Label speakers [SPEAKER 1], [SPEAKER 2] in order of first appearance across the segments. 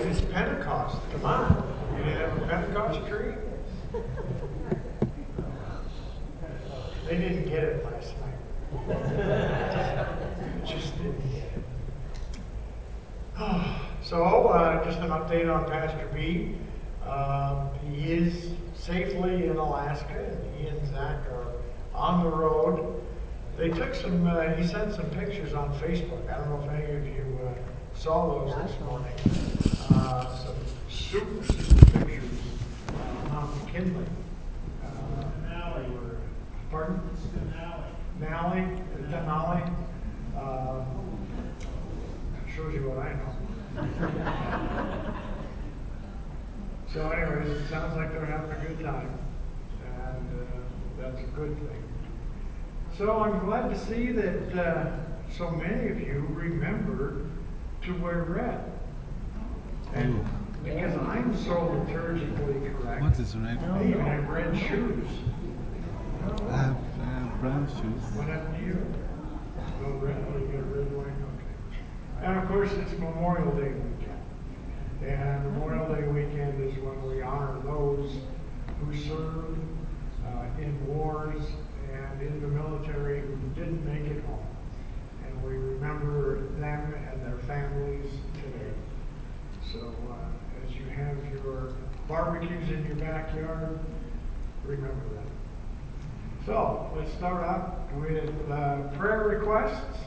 [SPEAKER 1] It's Pentecost. Come on. You didn't have a Pentecost tree? They didn't get it last night. Just didn't get it. So, just an update on Pastor B. He is safely in Alaska, and he and Zach are on the road. They took some, he sent some pictures on Facebook. I don't know if any of you saw those this morning. Some super pictures of Mount McKinley. Pardon? Denali. Shows you what I know. So anyways, it sounds like they're having a good time, and that's a good thing. So I'm glad to see that so many of you remember to wear red. And because I'm so liturgically correct,
[SPEAKER 2] what is red?
[SPEAKER 1] I even have red shoes.
[SPEAKER 2] I have brown shoes.
[SPEAKER 1] What happened to you? No red? Oh, you got red, white? Okay. And of course, it's Memorial Day weekend. And Memorial Day weekend is when we honor those who served in wars and in the military who didn't make it home. And we remember them and their families today. So as you have your barbecues in your backyard, remember them. So let's start out with prayer requests.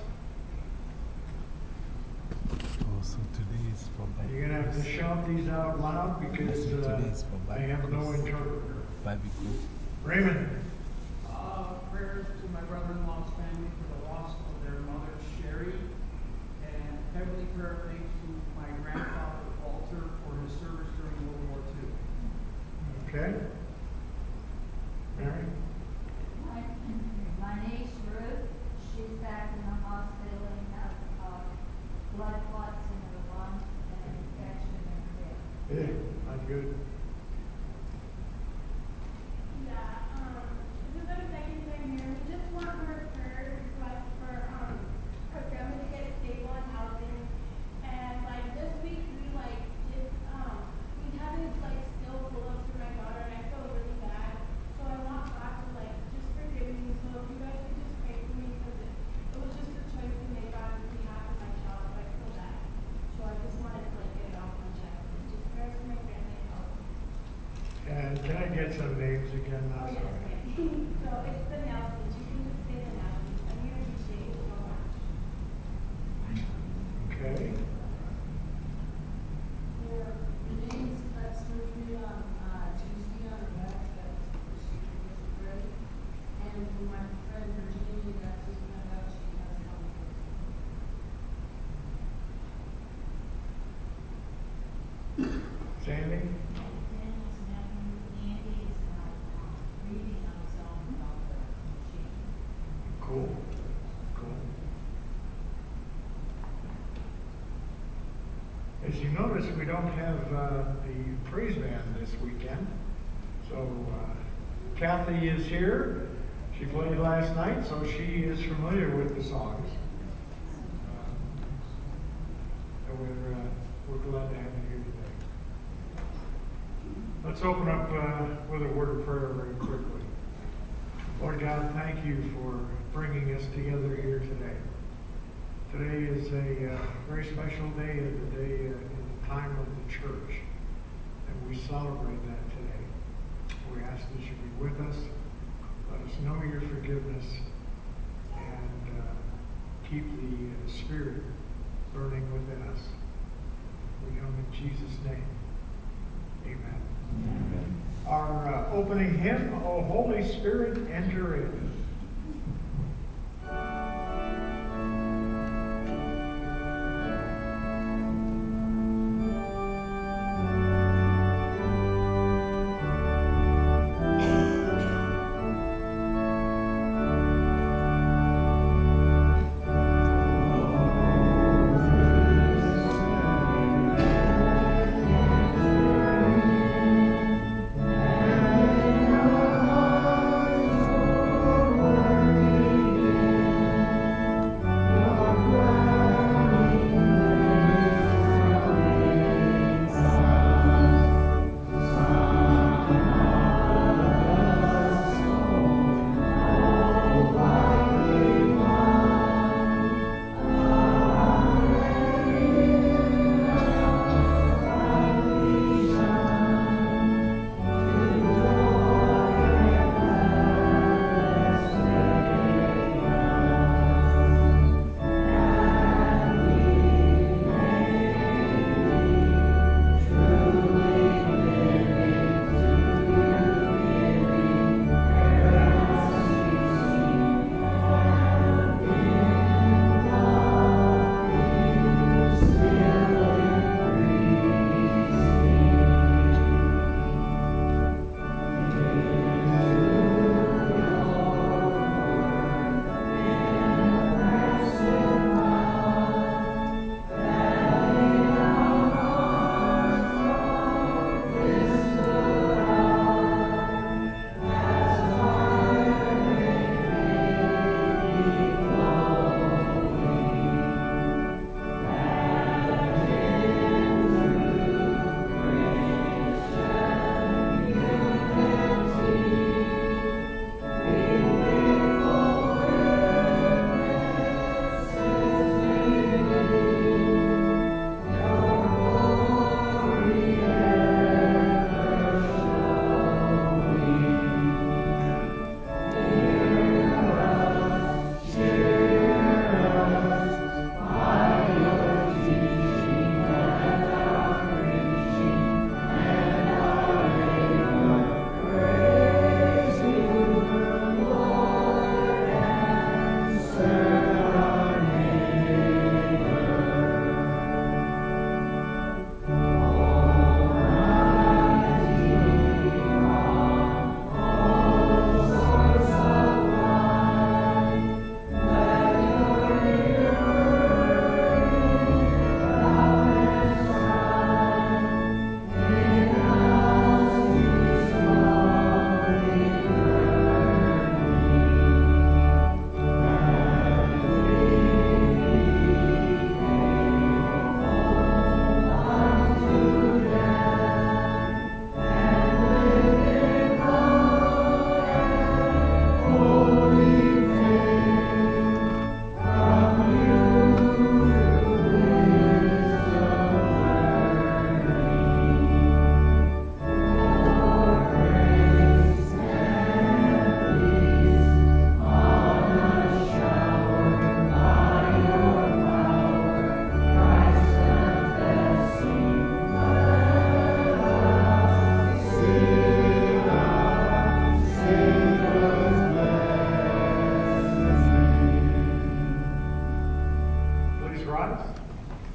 [SPEAKER 2] So today is for Bible.
[SPEAKER 1] You're going to have to shout these out loud because I have no interpreter.
[SPEAKER 2] Bible.
[SPEAKER 1] Raymond.
[SPEAKER 3] Prayers to my brother-in-law's family for the loss of their mother, Sherry. And heavenly prayer thanks to my grandfather, Walter, for his service during World War II.
[SPEAKER 1] Okay. Mary.
[SPEAKER 4] My niece Ruth, she's back in the hospital and has blood clots in her lungs and an infection in her hip.
[SPEAKER 1] Yeah, not good.
[SPEAKER 5] Yeah, this is our second time here. We just want her prayer request for her family to get stable in housing. And like this week we did we had this still pull ups for my daughter and I feel really bad. So I want God to just forgive me. So if you guys could just pray for me because it was just a choice to make on behalf of my child, so I feel bad. So I just wanted to get it off my chest. Just prayers for my family and housing.
[SPEAKER 1] And can I get some names again?
[SPEAKER 5] Oh, yes, ma'am. So it's the Nelsons. You can just say the Nelsons. I'm here to appreciate you so much.
[SPEAKER 1] Okay.
[SPEAKER 4] For Renee's cut surgery on Tuesday on her back, that procedure was great. And for my friend Virginia, that just found out she has lung cancer.
[SPEAKER 1] Sandy?
[SPEAKER 4] Daniel's nephew, Andy, is now reading on his own about the machine.
[SPEAKER 1] Cool. Cool. As you notice, we don't have the praise band this weekend. So Kathy is here. She played last night, so she is familiar with the songs. And we're glad to have you here today. Let's open up with a word of prayer very quickly. Lord God, thank you for bringing us together here today. Today is a very special day, the day in the time of the church, and we celebrate that today. We ask that you be with us. Let us know your forgiveness and keep the Spirit burning within us. We come in Jesus' name. Amen. Amen. Our opening hymn, O Holy Spirit, enter in.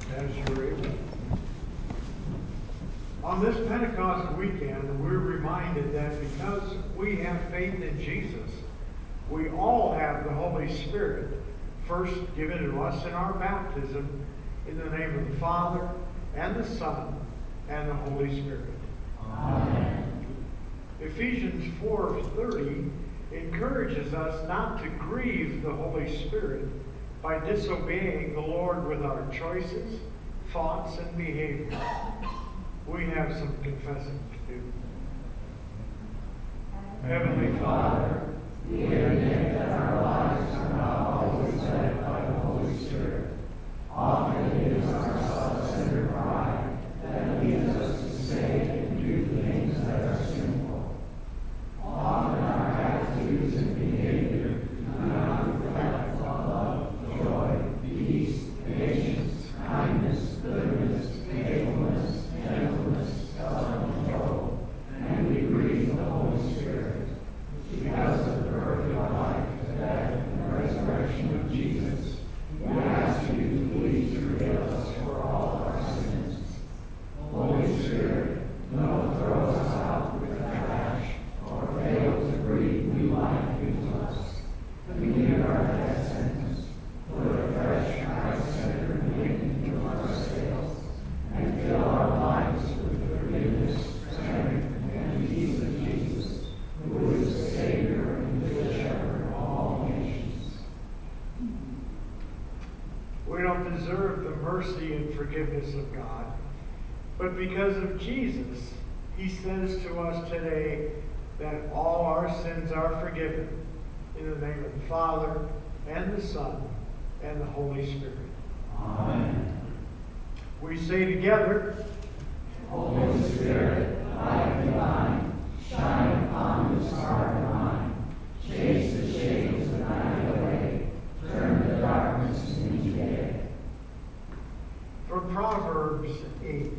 [SPEAKER 1] as you're able. On this Pentecost weekend, we're reminded that because we have faith in Jesus, we all have the Holy Spirit, first given to us in our baptism, in the name of the Father, and the Son, and the Holy Spirit.
[SPEAKER 6] Amen.
[SPEAKER 1] Ephesians 4:30 encourages us not to grieve the Holy Spirit by disobeying the Lord with our choices, thoughts, and behavior. We have some confessing to do. Heavenly Father,
[SPEAKER 6] we admit that our lives are not always led by the Holy Spirit. Often it is our self-centered pride that leads us to say and do things that are sinful. Often our attitudes and behavior do not reflect love, joy, peace, patience, kindness, goodness, faithfulness, gentleness, self-control, and we grieve the Holy Spirit. Because of the perfect life, death, and resurrection of Jesus, we ask you to please forgive us for all our sins. Holy Spirit, don't throw us out with the trash or fail to breathe new life into us. Forgive our death sentence, put a fresh Christ-centered wind into our sails, and fill our lives with the forgiveness, strength, and peace of Jesus, who is the Savior and the Shepherd of all nations.
[SPEAKER 1] we don't deserve the mercy and forgiveness of God, but because of Jesus, he says to us today that all our sins are forgiven in the name of the Father, and the Son, and the Holy Spirit.
[SPEAKER 6] Amen.
[SPEAKER 1] We say together,
[SPEAKER 6] Holy Spirit, light divine, shine upon this heart of mine. Chase the shades of night away. Turn the darkness into day.
[SPEAKER 1] from Proverbs 8.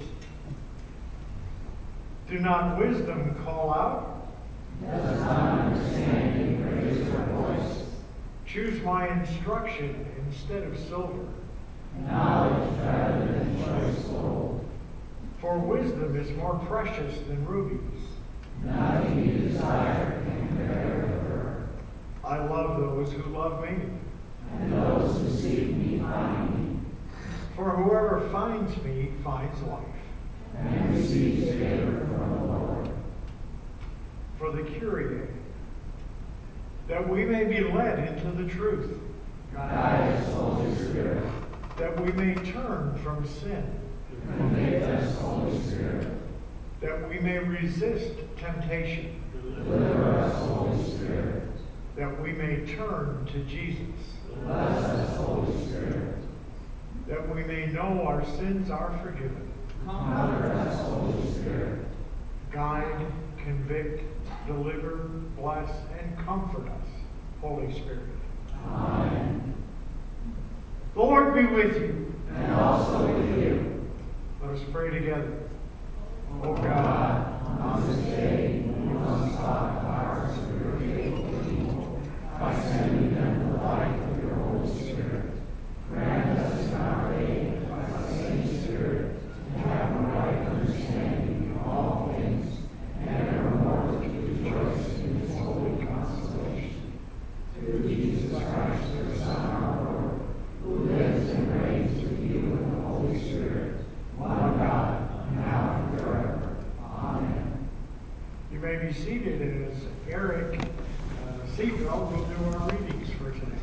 [SPEAKER 1] Do not wisdom call out?
[SPEAKER 6] Does not understanding raise her voice?
[SPEAKER 1] Choose my instruction instead of silver,
[SPEAKER 6] Knowledge rather than choice gold.
[SPEAKER 1] for wisdom is more precious than rubies.
[SPEAKER 6] Nothing you desire can compare with her.
[SPEAKER 1] I love those who love me,
[SPEAKER 6] And those who seek me find me,
[SPEAKER 1] for whoever finds me finds life.
[SPEAKER 6] and receives favor from the Lord.
[SPEAKER 1] For the Kyrie, that we may be led into the truth,
[SPEAKER 6] Guide us, Holy Spirit.
[SPEAKER 1] that we may turn from sin,
[SPEAKER 6] Convict us, Holy Spirit.
[SPEAKER 1] that we may resist temptation,
[SPEAKER 6] Deliver us, Holy Spirit.
[SPEAKER 1] that we may turn to Jesus,
[SPEAKER 6] Bless us, Holy Spirit.
[SPEAKER 1] that we may know our sins are forgiven.
[SPEAKER 6] Comfort us, Holy Spirit.
[SPEAKER 1] Guide, convict, deliver, bless, and comfort us, Holy Spirit.
[SPEAKER 6] Amen.
[SPEAKER 1] The Lord be with you.
[SPEAKER 6] And also with you.
[SPEAKER 1] Let us pray together.
[SPEAKER 6] O God, on this day when you unstock the hearts of your faithful people by sending them the light of your Holy Spirit, grant us in our faith by the same Spirit to have a right understanding of all things, and evermore to rejoice in His holy consolation. Through Jesus Christ, your Son, our Lord, who lives and reigns with you in the Holy Spirit, one God, now and forever. Amen.
[SPEAKER 1] You may be seated as Eric Seaville will do our readings for today.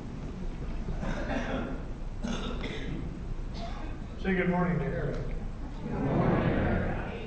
[SPEAKER 1] Say good morning to Eric.
[SPEAKER 6] Good morning, Eric.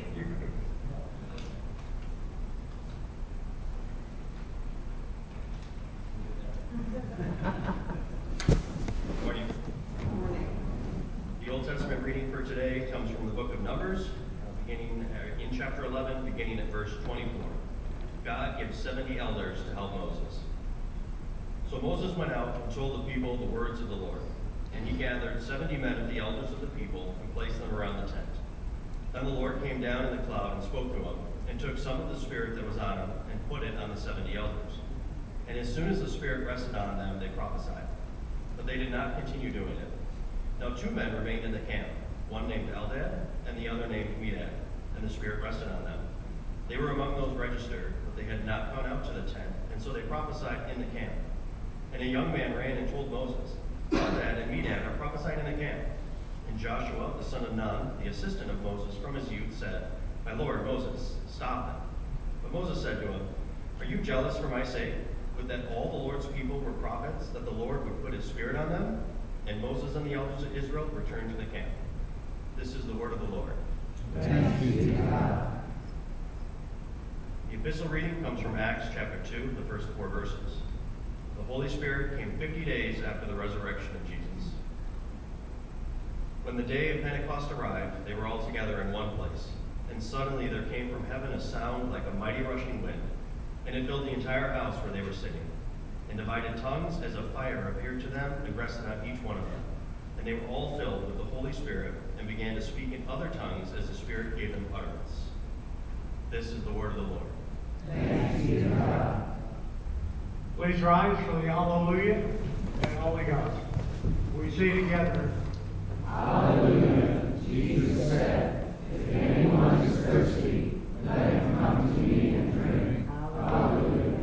[SPEAKER 7] Morning. The Old Testament reading for today comes from the book of Numbers, beginning in chapter 11, beginning at verse 24. God gives 70 elders to help Moses. So Moses went out and told the people the words of the Lord. And he gathered 70 men of the elders of the people and placed them around the tent. Then the Lord came down in the cloud and spoke to him, and took some of the Spirit that was on him and put it on the 70 elders. And as soon as the Spirit rested on them, they prophesied. But they did not continue doing it. Now 2 men remained in the camp, one named Eldad and the other named Medad, and the Spirit rested on them. They were among those registered, but they had not gone out to the tent, and so they prophesied in the camp. And a young man ran and told Moses, Eldad and Medad are prophesying in the camp. And Joshua, the son of Nun, the assistant of Moses from his youth, said, My lord, Moses, stop them. But Moses said to him, Are you jealous for my sake? Would that all the Lord's people were prophets, that the Lord would put his Spirit on them? And Moses and the elders of Israel returned to the camp. This is the word of the Lord.
[SPEAKER 2] Thanks be to God.
[SPEAKER 7] The epistle reading comes from Acts chapter 2, the first 4 verses. The Holy Spirit came 50 days after the resurrection of Jesus. When the day of Pentecost arrived, they were all together in one place. And suddenly there came from heaven a sound like a mighty rushing wind, and it filled the entire house where they were sitting. And divided tongues as of fire appeared to them and rested on each one of them. And they were all filled with the Holy Spirit and began to speak in other tongues as the Spirit gave them utterance. This is the word of the Lord.
[SPEAKER 6] Thanks be to God.
[SPEAKER 1] Please rise for the Hallelujah and Holy Gospel. We say together,
[SPEAKER 6] Hallelujah. Jesus said, If anyone is thirsty, let him come to me and drink. Hallelujah.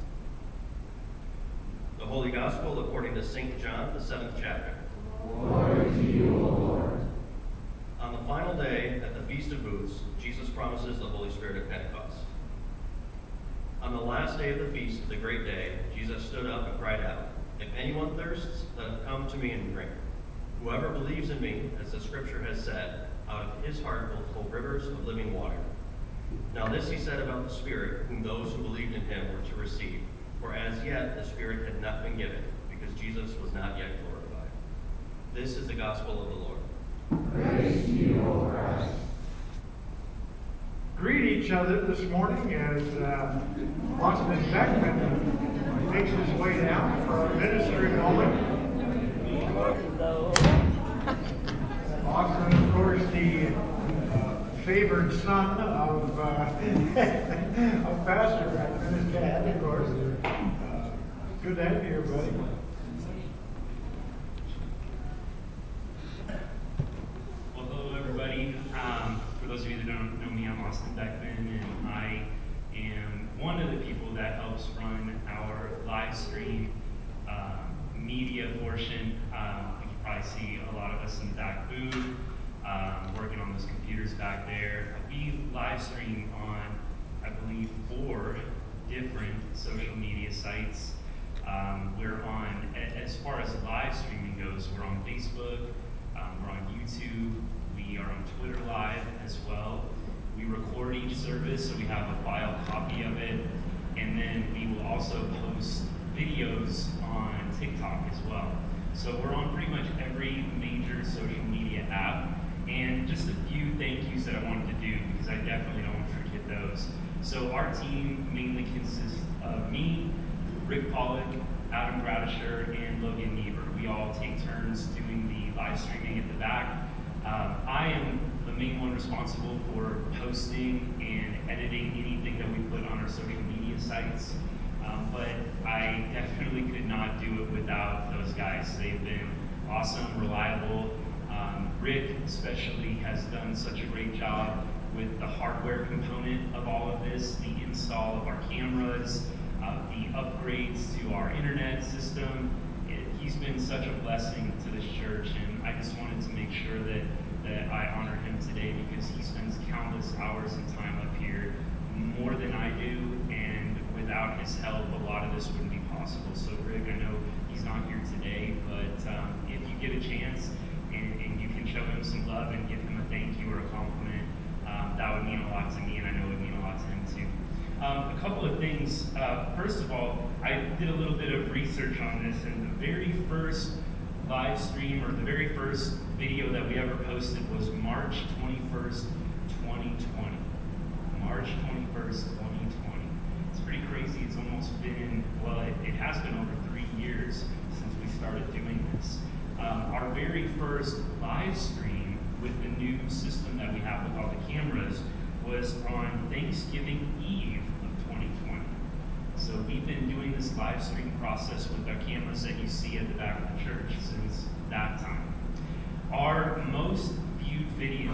[SPEAKER 7] The Holy Gospel according to St. John, the 7th chapter.
[SPEAKER 6] Glory to you, O Lord.
[SPEAKER 7] On the final day, at the Feast of Booths, Jesus promises the Holy Spirit at Pentecost. On the last day of the feast, the great day, Jesus stood up and cried out, If anyone thirsts, let him come to me and drink. Whoever believes in me, as the scripture has said, out of his heart will flow rivers of living water. Now this he said about the Spirit, whom those who believed in him were to receive. For as yet the Spirit had not been given, because Jesus was not yet glorified. This is the gospel of the Lord.
[SPEAKER 6] Praise to you, O Christ.
[SPEAKER 1] greet each other this morning as Austin Beckman makes his way down for our ministry moment. Austin, of course, the favored son of Pastor Beckman, his dad, of course. Good to have you here, buddy.
[SPEAKER 8] Well, hello, everybody. For those of you that don't know me, I'm Austin Beckman, and I am one of the people that helps run our live stream media portion. You can probably see a lot of us in the back booth, working on those computers back there. We live stream on, I believe, 4 different social media sites. We're on, as far as live streaming goes, we're on Facebook, we're on YouTube, we are on Twitter Live as well. We record each service, so we have a file copy of it, and then we will also post videos on TikTok as well. So we're on pretty much every major social media app, and just a few thank yous that I wanted to do, because I definitely don't want to forget those. So our team mainly consists of me, Rick Pollock, Adam Gradisher, and Logan Niebuhr. We all take turns doing the live streaming at the back. I am the main one responsible for posting and editing anything that we put on our social media sites. But I definitely could not do it without those guys. They've been awesome, reliable. Rick especially has done such a great job with the hardware component of all of this, the install of our cameras, the upgrades to our internet system. He's been such a blessing to this church, and I just wanted to make sure that I honor him today, because he spends countless hours and time up here, more than I do, and without his help, a lot of this wouldn't be possible. So Rick, I know he's not here today, but if you get a chance and you can show him some love and give him a thank you or a compliment, that would mean a lot to me, and I know it would mean a lot to him too. A couple of things. First of all, I did a little bit of research on this, and the very first live stream, or the very first video that we ever posted, was March 21st, 2020. March 21st, 2020. It's pretty crazy. It's almost been, well, it has been over 3 years since we started doing this. Our very first live stream with the new system that we have with all the cameras was on Thanksgiving Eve of 2020. So we've been doing this live stream process with our cameras that you see at the back of the church since that time. Our most viewed video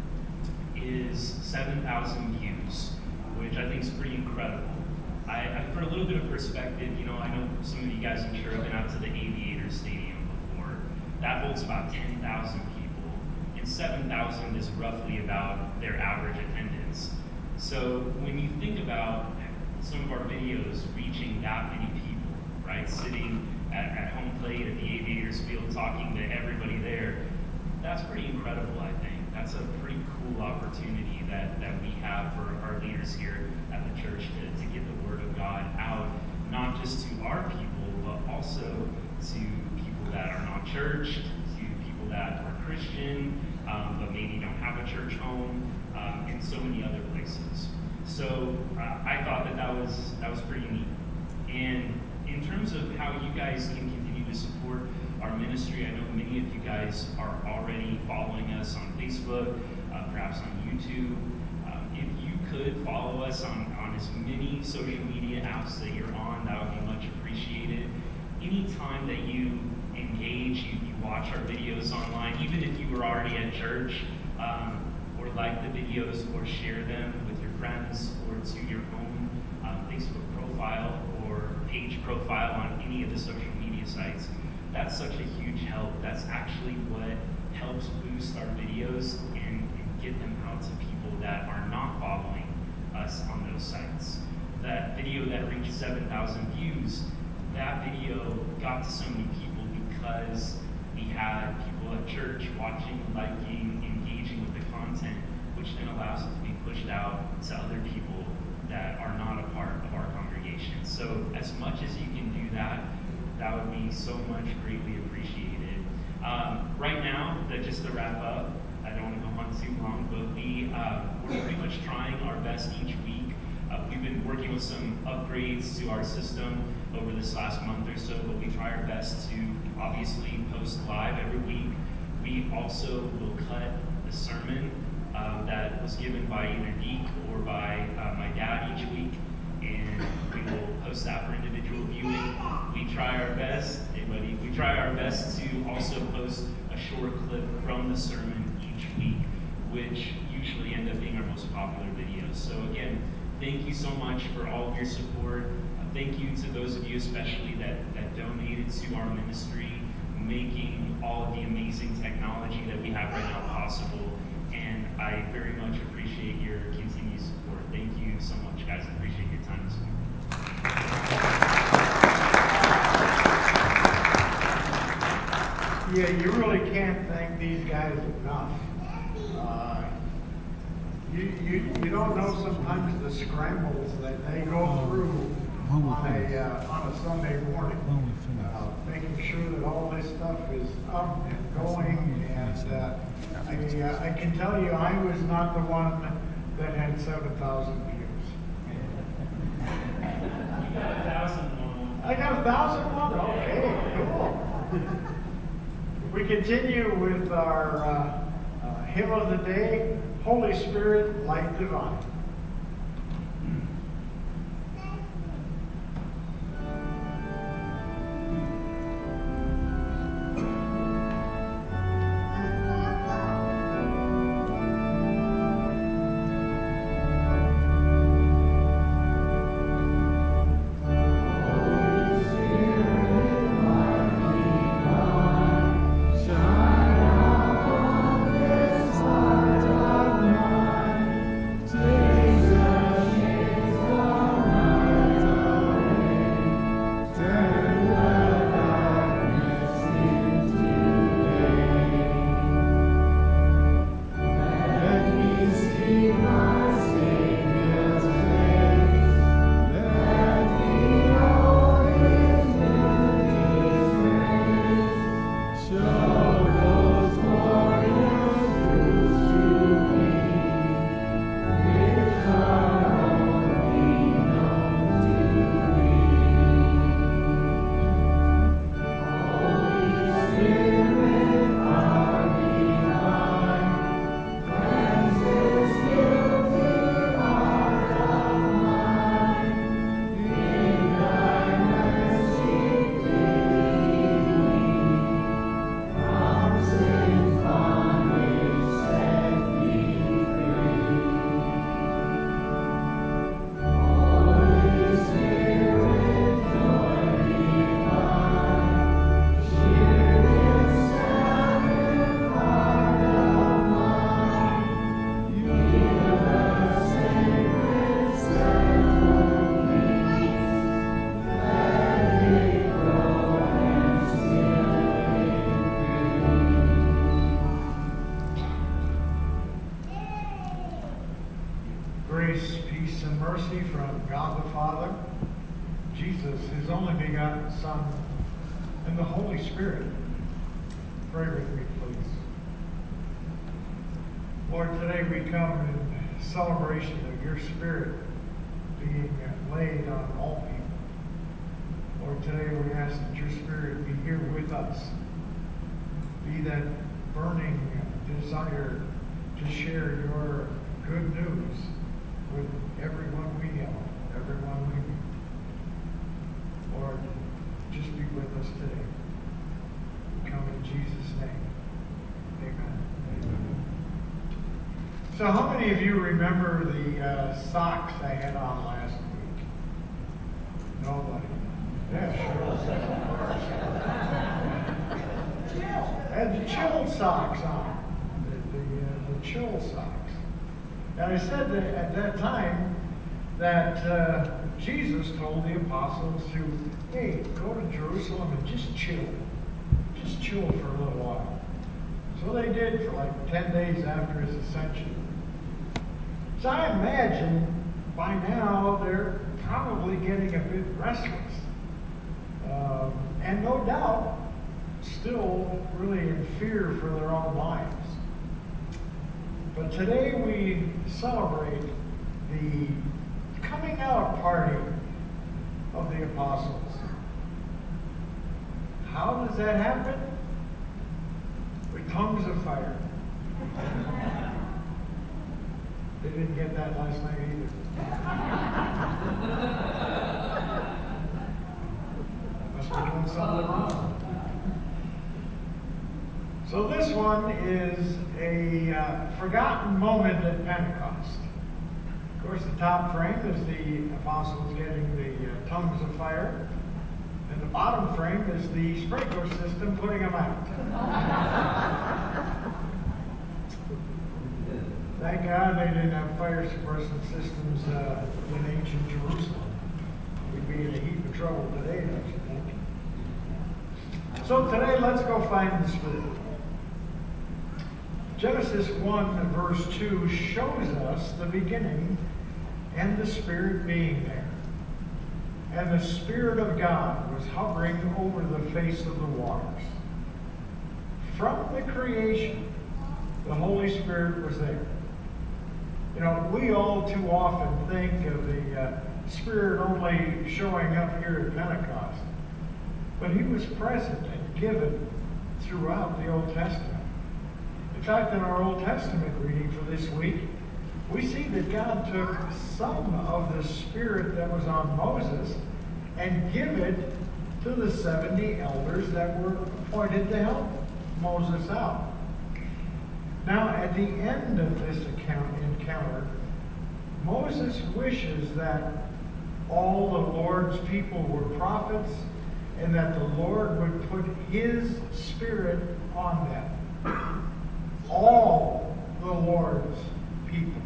[SPEAKER 8] is 7,000 views, which I think is pretty incredible. For a little bit of perspective, I know some of you guys, I'm sure, have been out to the Aviator Stadium before. That holds about 10,000 people, and 7,000 is roughly about their average attendance. So when you think about some of our videos reaching that many people, right, sitting at home plate at the Aviators Field talking to everybody there, that's pretty incredible, I think. That's a pretty cool opportunity that we have for our leaders here at the church to get the Word of God out, not just to our people, but also to people that are not churched, to people that are Christian, but maybe don't have a church home, and so many other places. So I thought that was pretty neat. And in terms of how you guys can continue to support our ministry, I know many of you guys are already following us on Facebook, perhaps on YouTube. If you could follow us on as many social media apps that you're on, that would be much appreciated. Anytime that you engage, you watch our videos online, even if you were already at church, or like the videos or share them with your friends or to your own Facebook profile or page profile on any of the social media sites, that's such a huge help. That's actually what helps boost our videos and get them out to people that are not following us on those sites. That video that reached 7,000 views, that video got to so many people because we had people at church watching, liking, engaging with the content, which then allows it to be pushed out to other people that are not a part of our congregation. So as much as you can do that, that would be so much greatly appreciated. Right now, just to wrap up, I don't want to go on too long, but we're pretty much trying our best each week. We've been working with some upgrades to our system over this last month or so, but we try our best to obviously post live every week. We also will cut the sermon that was given by either Deke or by my dad each week, and we will post that for individual viewing. We try our best, we try our best to also post a short clip from the sermon each week, which usually end up being our most popular videos. So again, thank you so much for all of your support. Thank you to those of you especially that donated to our ministry, making all of the amazing technology that we have right now possible. And I very much appreciate your continued support. Thank you so much, guys. I appreciate your time this morning.
[SPEAKER 1] Yeah, you really can't thank these guys enough. You don't know sometimes the scrambles that they go through on a Sunday morning, making sure that all this stuff is up and going. And I can tell you, I was not the one that had 7,000 views.
[SPEAKER 8] You got 1,001.
[SPEAKER 1] I got 1,001. Okay, cool. We continue with our hymn of the day, Holy Spirit, Light Divine.
[SPEAKER 2] Shine upon this heart of mine. Take
[SPEAKER 1] grace, peace, and mercy from God the Father, Jesus, His only begotten Son, and the Holy Spirit. Pray with me, please. Lord, today we come in celebration of your Spirit being laid on all people. Lord, today we ask that your Spirit be here with us. Be that burning desire to share your good news with everyone we know, everyone we meet. Lord, just be with us today. We come in Jesus' name. Amen. So how many of you remember the socks I had on last week? Nobody. Yeah, sure. I had the chilled socks on. The chill socks. And I said that at that time that Jesus told the apostles to, hey, go to Jerusalem and just chill. Just chill for a little while. So they did for like 10 days after his ascension. So I imagine by now they're probably getting a bit restless. And no doubt still really in fear for their own lives. But today we celebrate the coming out party of the apostles. How does that happen? With tongues of fire. They didn't get that last night either. Must be doing something wrong. So this one is a forgotten moment at Pentecost. Of course, the top frame is the apostles getting the tongues of fire. And the bottom frame is the sprinkler system putting them out. Thank God they didn't have fire suppression systems in ancient Jerusalem. We'd be in a heap of trouble today, don't you think? So today, let's go find the Spirit. Genesis 1 verse 2 shows us the beginning and the Spirit being there. And the Spirit of God was hovering over the face of the waters. From the creation, the Holy Spirit was there. You know, we all too often think of the Spirit only showing up here at Pentecost. But he was present and given throughout the Old Testament. In fact, in our Old Testament reading for this week, we see that God took some of the Spirit that was on Moses and give it to the 70 elders that were appointed to help Moses out. Now, at the end of this encounter, Moses wishes that all the Lord's people were prophets and that the Lord would put his Spirit on them. All the Lord's people.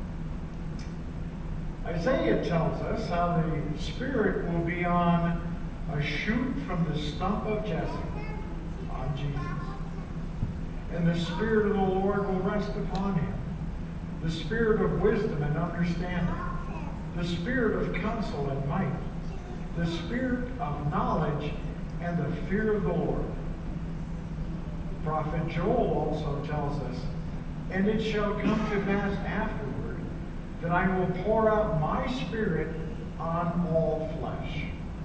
[SPEAKER 1] Isaiah tells us how the Spirit will be on a shoot from the stump of Jesse, on Jesus. And the Spirit of the Lord will rest upon him. The Spirit of wisdom and understanding. The Spirit of counsel and might. The Spirit of knowledge and the fear of the Lord. Prophet Joel also tells us, and it shall come to pass afterward that I will pour out my Spirit on all flesh.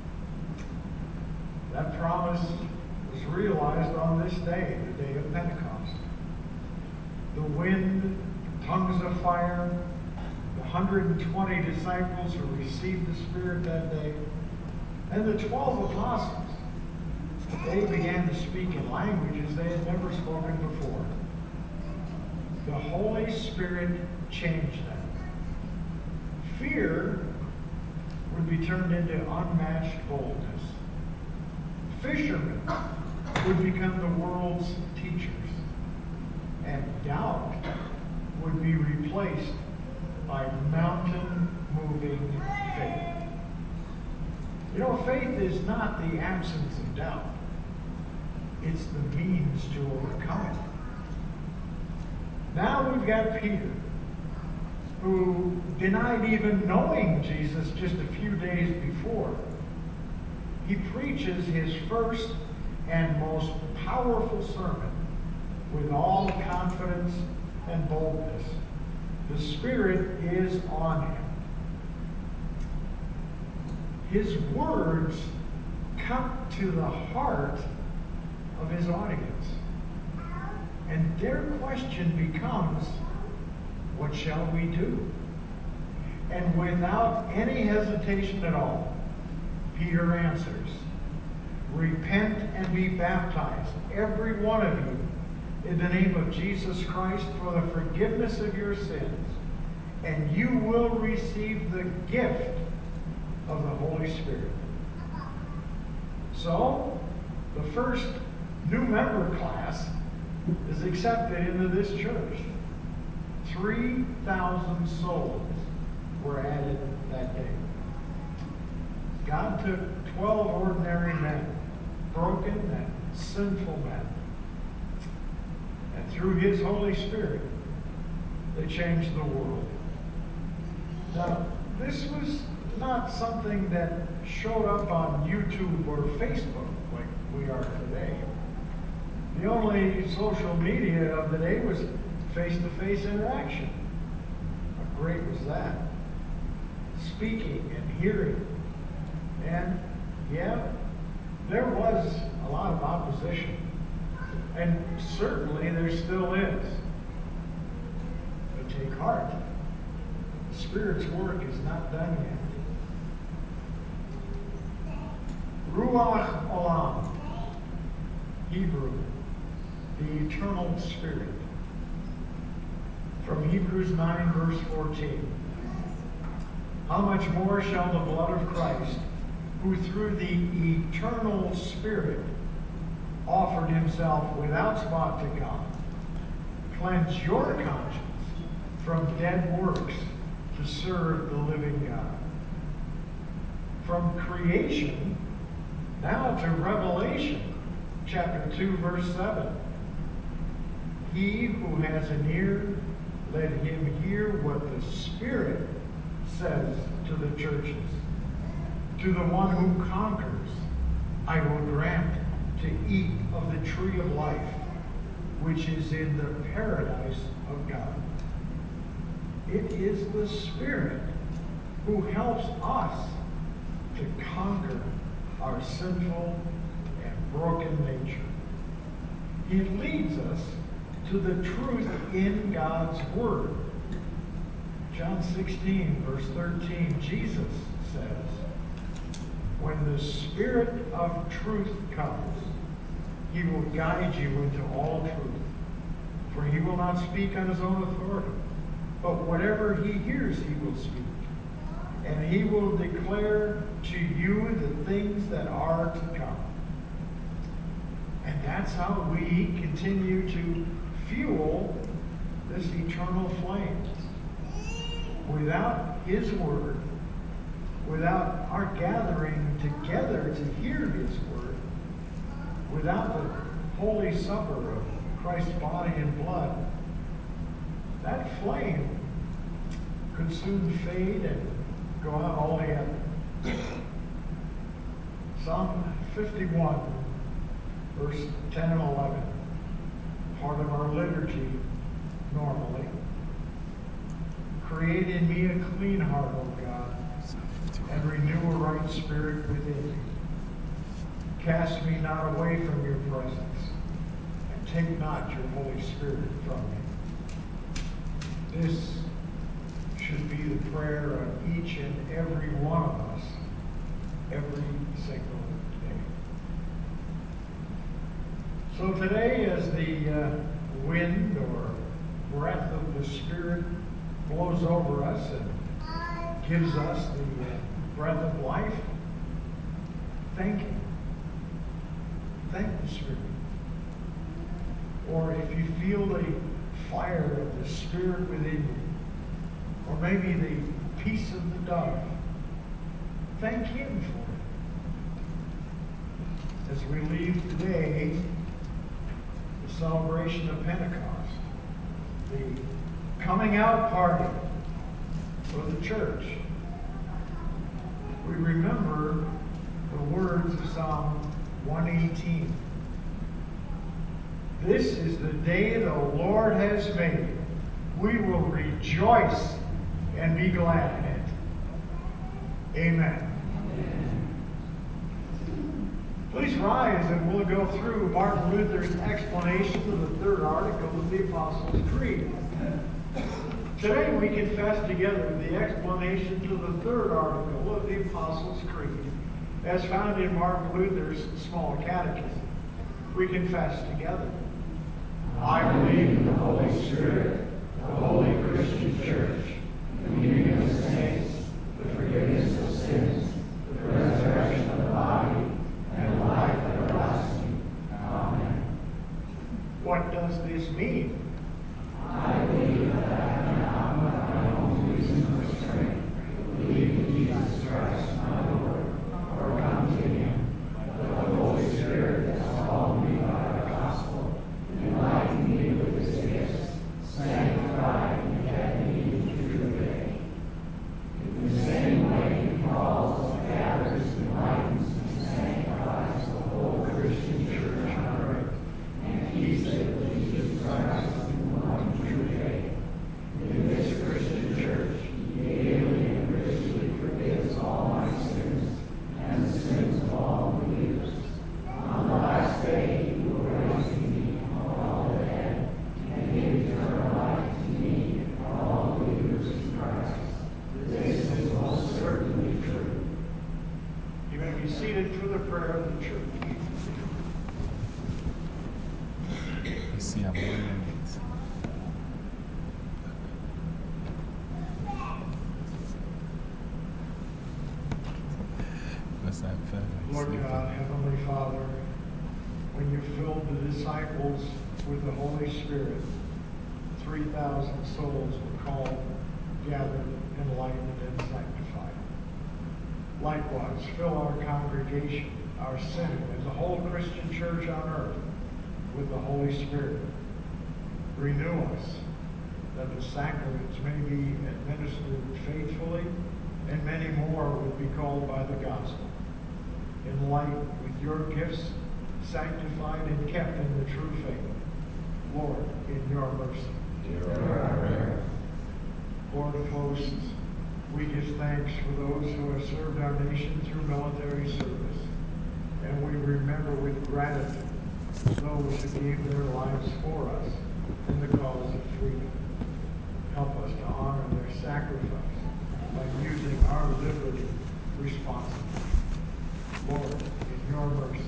[SPEAKER 1] That promise was realized on this day, the day of Pentecost. The wind, tongues of fire, the 120 disciples who received the Spirit that day, and the 12 apostles. They began to speak in languages they had never spoken before. The Holy Spirit changed them. Fear would be turned into unmatched boldness. Fishermen would become the world's teachers. And doubt would be replaced by mountain-moving faith. You know, faith is not the absence of doubt. It's the means to overcome it. Now we've got Peter. who denied even knowing Jesus just a few days before, he preaches his first and most powerful sermon with all confidence and boldness. The Spirit is on him. His words cut to the heart of his audience. And their question becomes, what shall we do? And without any hesitation at all, Peter answers, repent and be baptized, every one of you, in the name of Jesus Christ for the forgiveness of your sins, and you will receive the gift of the Holy Spirit. So, the first new member class is accepted into this church. 3,000 souls were added that day. God took 12 ordinary men, broken and sinful men, and through his Holy Spirit, they changed the world. Now, this was not something that showed up on YouTube or Facebook like we are today. The only social media of the day was face-to-face interaction. How great was that? Speaking and hearing. And yeah, there was a lot of opposition. And certainly there still is. But take heart. The Spirit's work is not done yet. Ruach Olam, Hebrew, the eternal Spirit. From Hebrews 9, verse 14. How much more shall the blood of Christ, who through the eternal Spirit offered himself without spot to God, cleanse your conscience from dead works to serve the living God. From creation, now to Revelation, chapter 2, verse 7. He who has an ear, let him hear what the Spirit says to the churches. To the one who conquers, I will grant to eat of the tree of life, which is in the paradise of God. It is the Spirit who helps us to conquer our sinful and broken nature. He leads us to the truth in God's Word. John 16, verse 13, Jesus says, when the Spirit of truth comes, he will guide you into all truth. For he will not speak on his own authority, but whatever he hears he will speak. And he will declare to you the things that are to come. And that's how we continue to fuel this eternal flame. Without his word, without our gathering together to hear his word, without the Holy Supper of Christ's body and blood, that flame could soon fade and go out altogether. Psalm 51, verse 10 and 11, part of our liturgy normally. Create in me a clean heart, O God, and renew a right spirit within me. Cast me not away from your presence, and take not your Holy Spirit from me. This should be the prayer of each and every one of us every single day. So today, as the wind or breath of the Spirit blows over us and gives us the breath of life, thank Him. Thank the Spirit. Or if you feel the fire of the Spirit within you, or maybe the peace of the dove, thank Him for it. As we leave today, the celebration of Pentecost, the coming out party for the church. We remember the words of Psalm 118. This is the day the Lord has made. We will rejoice and be glad in it. Amen. Please rise and we'll go through Martin Luther's explanation of the third article of the Apostles' Creed. Today we confess together the explanation to the third article of the Apostles' Creed as found in Martin Luther's Small Catechism. We confess together.
[SPEAKER 6] I believe in the Holy Spirit, the holy Christian church, the communion of saints, the forgiveness of sins, the resurrection of the body, and life everlasting. Amen.
[SPEAKER 1] What does this mean?
[SPEAKER 6] I believe that I cannot, with my own reason or strength, believe in Jesus Christ, my Lord, or come to him, but the Holy Spirit has called me by the gospel, enlightened me with his gifts, sanctified and kept me in true faith. In the same way he calls, gathers, enlightens, and sanctifies the whole Christian church on earth, and keeps it with Jesus Christ in one true faith. In this Christian church, he daily and richly forgives all my sins and the sins of all believers. On the last day, he will raise me from all the dead and give eternal life to me and all believers in Christ. This is most certainly true.
[SPEAKER 1] You may be seated for the prayer of the church.
[SPEAKER 2] See, I'm learning it. What's that feel?
[SPEAKER 1] Lord God, Heavenly Father, when you filled the disciples with the Holy Spirit, 3,000 souls were called, gathered, enlightened, and sanctified. Likewise, fill our congregation, our synod, and the whole Christian church on earth with the Holy Spirit. Renew us, that the sacraments may be administered faithfully, and many more would be called by the gospel. Enlighten with your gifts, sanctified and kept in the true faith. Lord, in your mercy. Lord of hosts, we give thanks for those who have served our nation through military service, and we remember with gratitude those who gave their lives for us in the cause of freedom. Help us to honor their sacrifice by using our liberty responsibly. Lord, in your mercy.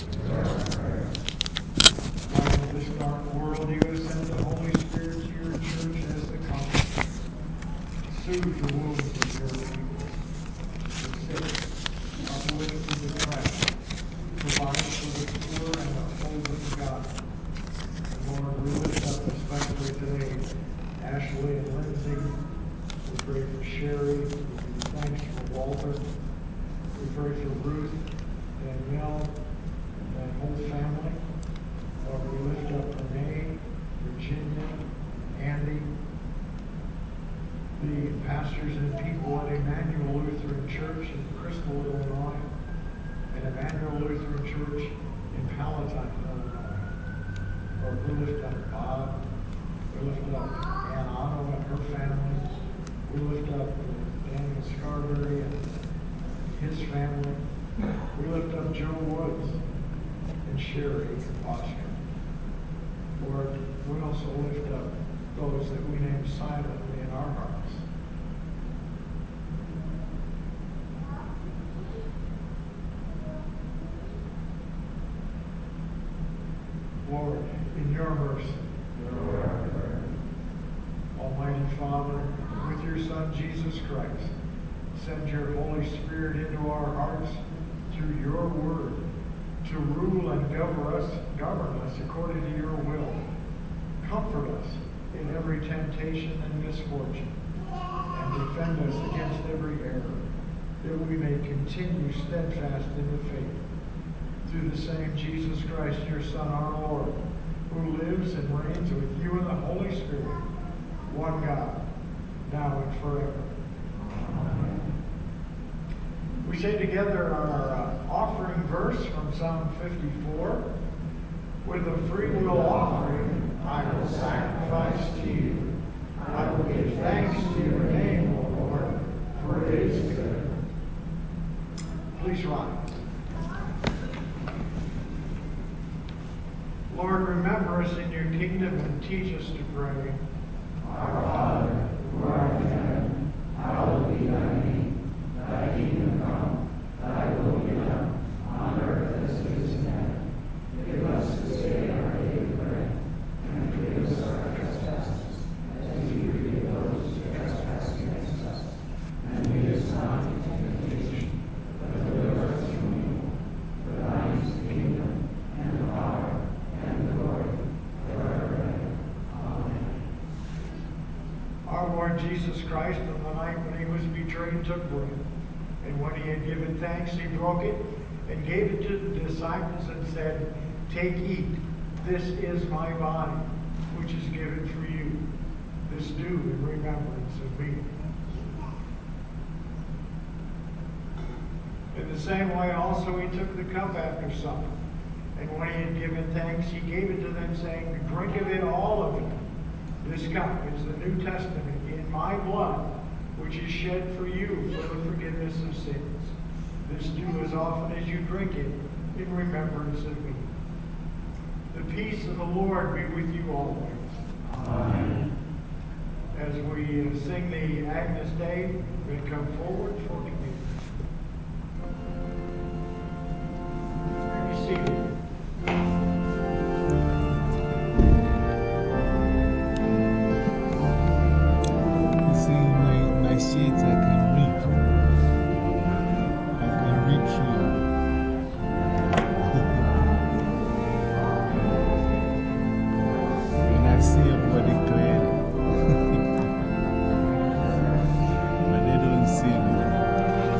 [SPEAKER 1] Light of this dark world, you have sent the Holy Spirit to your church as the comforter. Soothe the wounds of your people, the sick, uplift the depressed, provide for the poor, and uphold the forgotten. And Lord, we lift up especially today Ashley and Lindsay. We pray for Sherry. We give thanks for Walter. We pray for Ruth, Danielle, and that whole family. Lord, we lift up Renee, Virginia, Andy, the pastors and people at Emmanuel Lutheran Church in Crystal, Illinois, and Emmanuel Lutheran Church in Palatine, Illinois. Lord, we lift up Bob. We lift up Ann Otto and her family. We lift up Daniel Scarberry and his family. We lift up Joe Woods and Sherry Oscar. Lord, we also lift up those that we name silently in our hearts. Lord, in your mercy. Almighty Father, with your Son Jesus Christ, send your Holy Spirit into our hearts through your word to rule and govern us according to your will. Comfort us in every temptation and misfortune, and defend us against every error, that we may continue steadfast in the faith. Through the same Jesus Christ, your Son, our Lord, who lives and reigns with you in the Holy Spirit, one God, now and forever. We say together our offering verse from Psalm 54. With a free will offering, I will sacrifice to you. I will give thanks to your name, O Lord, for it is good. Please rise. Lord, remember us in your kingdom and teach us to pray.
[SPEAKER 6] Our Father, who art in heaven, hallowed be thy name. Thy kingdom come, thy will be done, on earth as it is in heaven. Give us this day our daily bread, and forgive us our trespasses, as we forgive those who trespass against us. And lead us not into temptation, but deliver us from evil. For thine is the kingdom, and the power, and the glory, forever and ever. Amen.
[SPEAKER 1] Our Lord Jesus Christ, on the night when he was betrayed, took bread. And when he had given thanks, he broke it and gave it to the disciples and said, "Take, eat. This is my body, which is given for you. This do in remembrance of me." In the same way also he took the cup after supper. And when he had given thanks, he gave it to them, saying, "Drink of it, all of you. This cup is the New Testament in my blood, which is shed for you for the forgiveness of sins. This do as often as you drink it in remembrance of me." The peace of the Lord be with you always.
[SPEAKER 6] Amen.
[SPEAKER 1] As we sing the Agnus Dei, we come forward for communion. Be seated.
[SPEAKER 2] You see, my shades, I can read. I can read through. And I see everybody clearly. But they don't see me.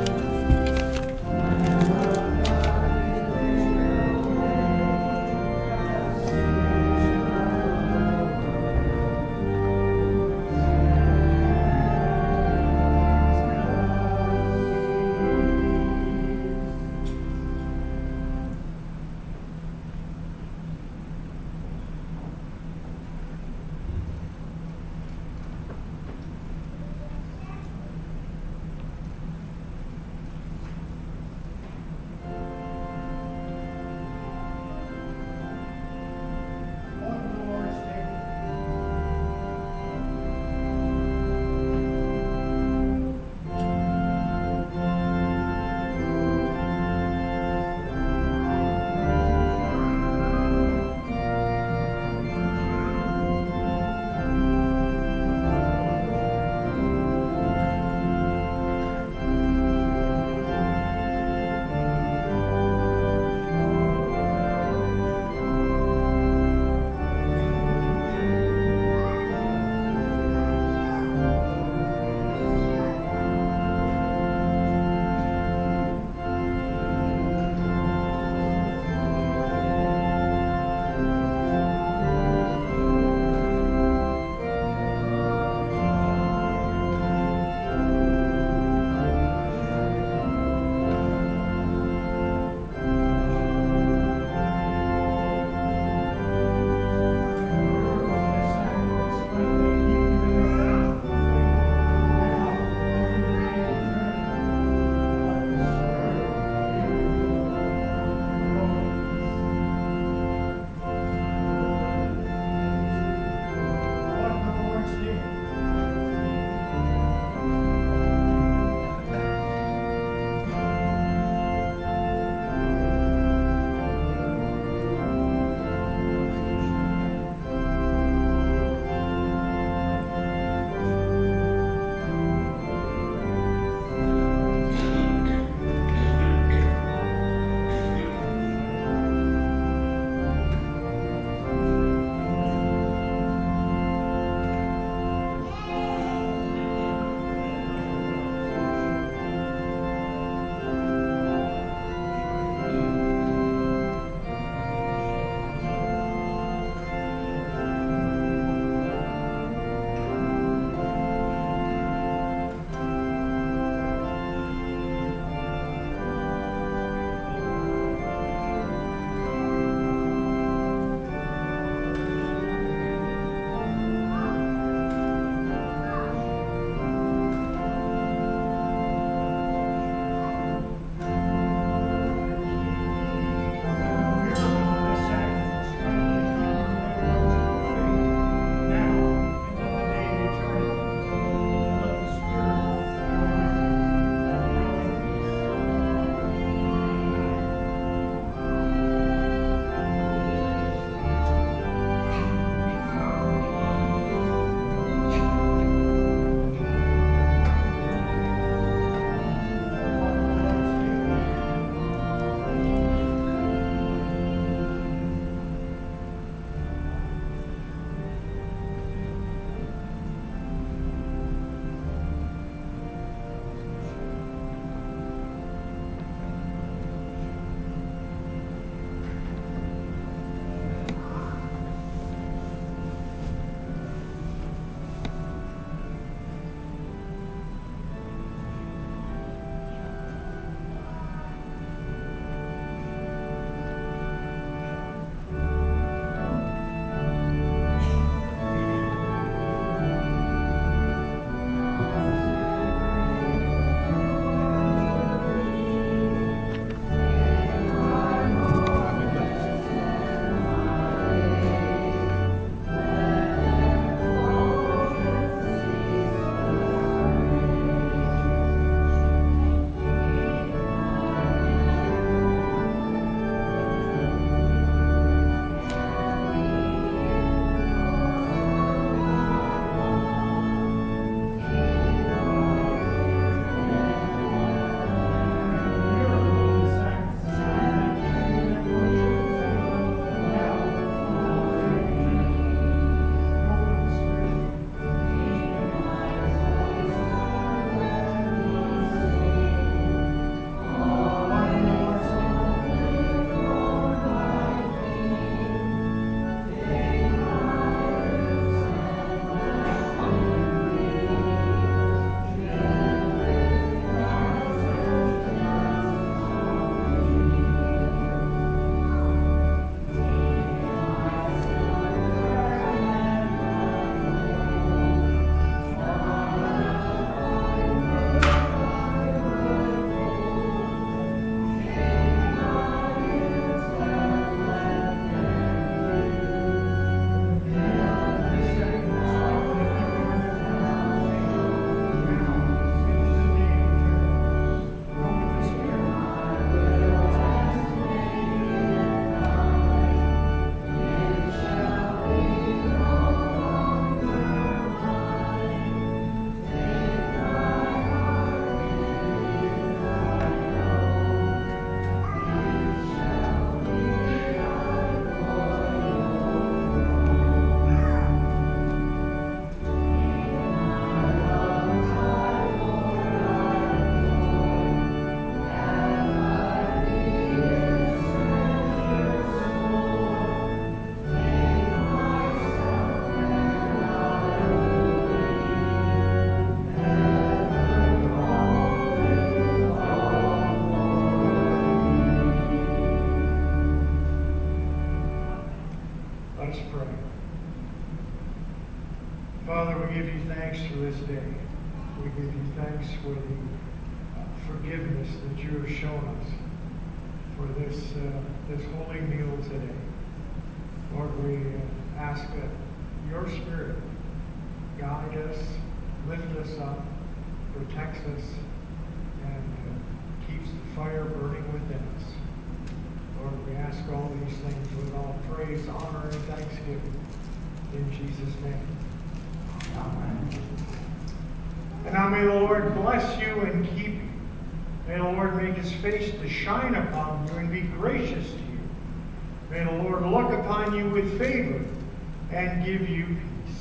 [SPEAKER 1] thanks for this day. We give you thanks for the forgiveness that you have shown us for this holy meal today. Lord, we ask that your Spirit guide us, lift us up, protects us, and keeps the fire burning within us. Lord, we ask all these things with all praise, honor, and thanksgiving. In Jesus' name. Amen. And now may the Lord bless you and keep you. May the Lord make his face to shine upon you and be gracious to you. May the Lord look upon you with favor and give you peace.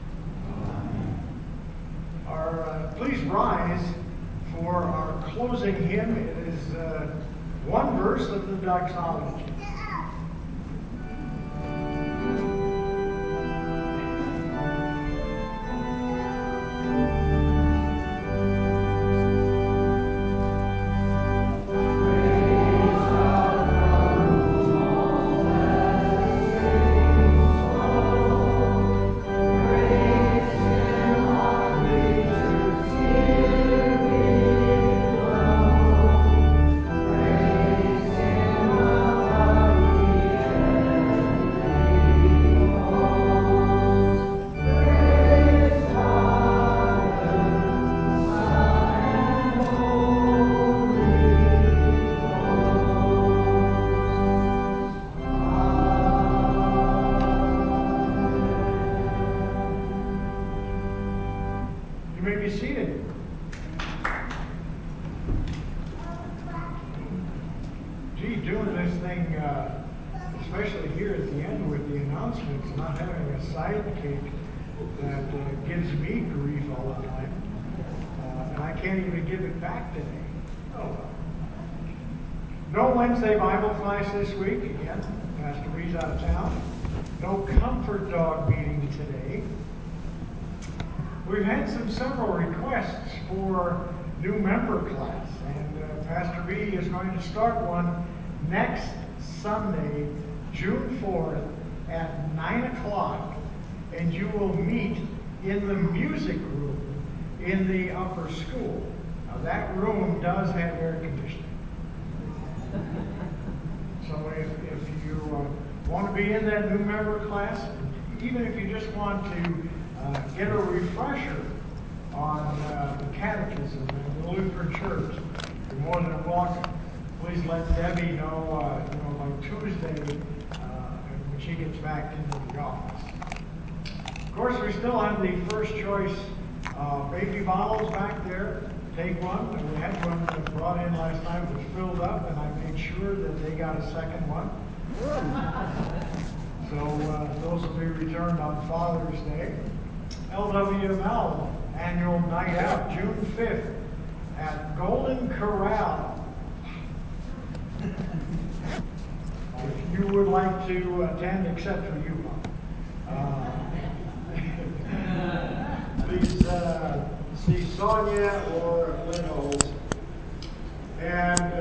[SPEAKER 1] Please rise for our closing hymn. It is one verse of the doxology. Especially here at the end with the announcements, not having a sidekick that gives me grief all the time. And I can't even give it back today. Oh well. No Wednesday Bible class this week again. Pastor Reed's out of town. No comfort dog meeting today. We've had several requests for new member class, and Pastor Reed is going to start one next Sunday, June 4th at 9 o'clock, and you will meet in the music room in the upper school. Now that room does have air conditioning. So if you want to be in that new member class, even if you just want to get a refresher on the catechism and the Lutheran Church, you're more than welcome. Please let Debbie know, by Tuesday when she gets back into the office. Of course, we still have the first choice baby bottles back there. Take one. We had one that brought in last night. It was filled up, and I made sure that they got a second one. So those will be returned on Father's Day. LWML annual night out, June 5th at Golden Corral. If you would like to attend, except for you, please see Sonia or Lynn Olds. And